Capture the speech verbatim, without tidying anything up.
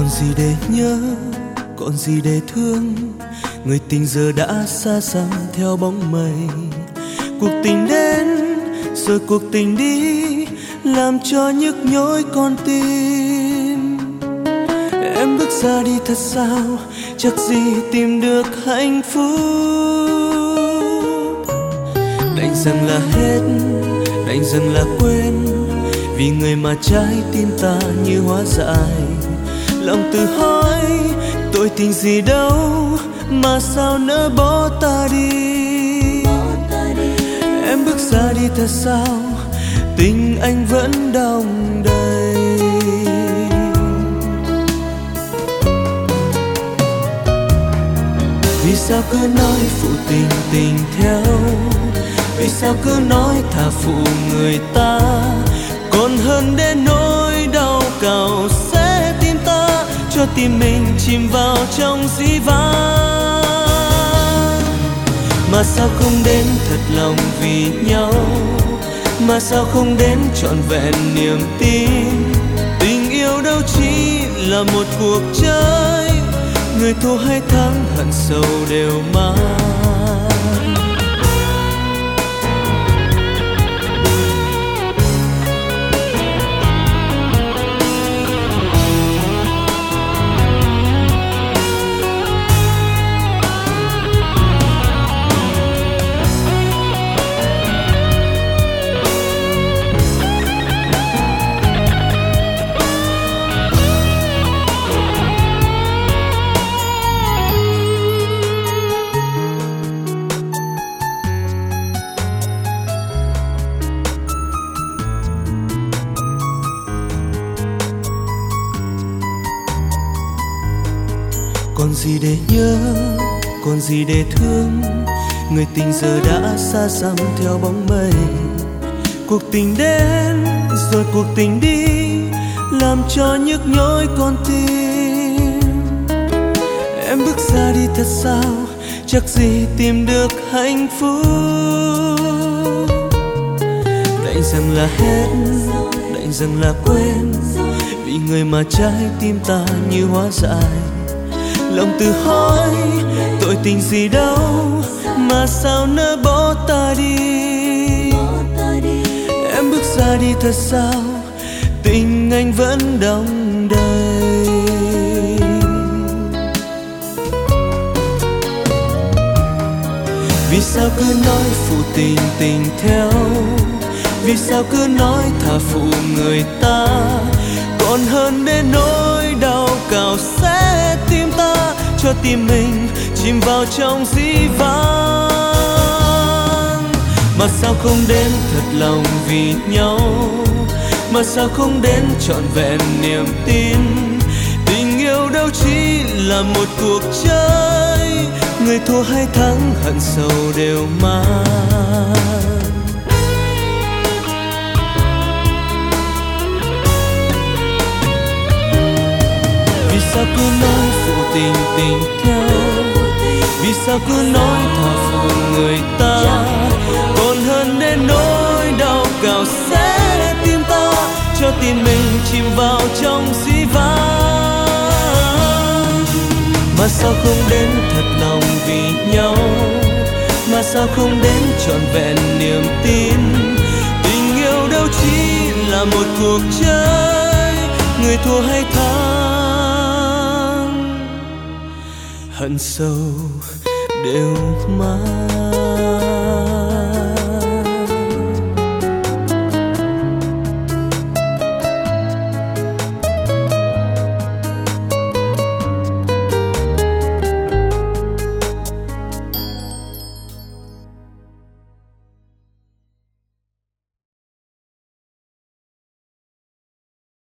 Còn gì để nhớ, còn gì để thương, người tình giờ đã xa xăm theo bóng mây. Cuộc tình đến rồi cuộc tình đi, làm cho nhức nhối con tim. Em bước ra đi thật sao, chắc gì tìm được hạnh phúc. Đành rằng là hết, đành rằng là quên, vì người mà trái tim ta như hóa dại. Lòng tự hỏi tội tình gì đâu, mà sao nỡ bỏ ta đi. Em bước ra đi thật sao, tình anh vẫn đong đầy. Vì sao cứ nói phụ tình tình theo, vì sao cứ nói thà phụ người ta, còn hơn đến nỗi đau cào xé tim ta, cho tim mình chìm vào trong dĩ vãng. Mà sao không đến thật lòng vì nhau, mà sao không đến trọn vẹn niềm tin. Tình yêu đâu chỉ là một cuộc chơi, người thua hay thắng hận sầu đều mang. Còn gì để nhớ, còn gì để thương, người tình giờ đã xa xăm theo bóng mây. Cuộc tình đến rồi cuộc tình đi, làm cho nhức nhối con tim. Em bước ra đi thật sao, chắc gì tìm được hạnh phúc. Đành rằng là hết, đành rằng là quên, vì người mà trái tim ta như hóa dại. Lòng tự hỏi tội tình gì đâu, mà sao nỡ bỏ ta đi. Em bước ra đi thật sao, tình anh vẫn đong đầy. Vì sao cứ nói phụ tình tình theo, vì sao cứ nói thà phụ người ta, còn hơn đến nỗi đau cào xé tim ta, cho tim mình chìm vào trong dĩ vãng. Mà sao không đến thật lòng vì nhau, mà sao không đến trọn vẹn niềm tin. Tình yêu đâu chỉ là một cuộc chơi, người thua hay thắng hận sầu đều mang. Vì sao cứ nói phụ tình tình theo, vì sao cứ nói thà phụ người ta, còn hơn đến nỗi đau cào xé tim ta, cho tim mình chìm vào trong dĩ vãng. Mà sao không đến thật lòng vì nhau, mà sao không đến trọn vẹn niềm tin. Tình yêu đâu chỉ là một cuộc chơi, người thua hay thắng hận sâu đều mang.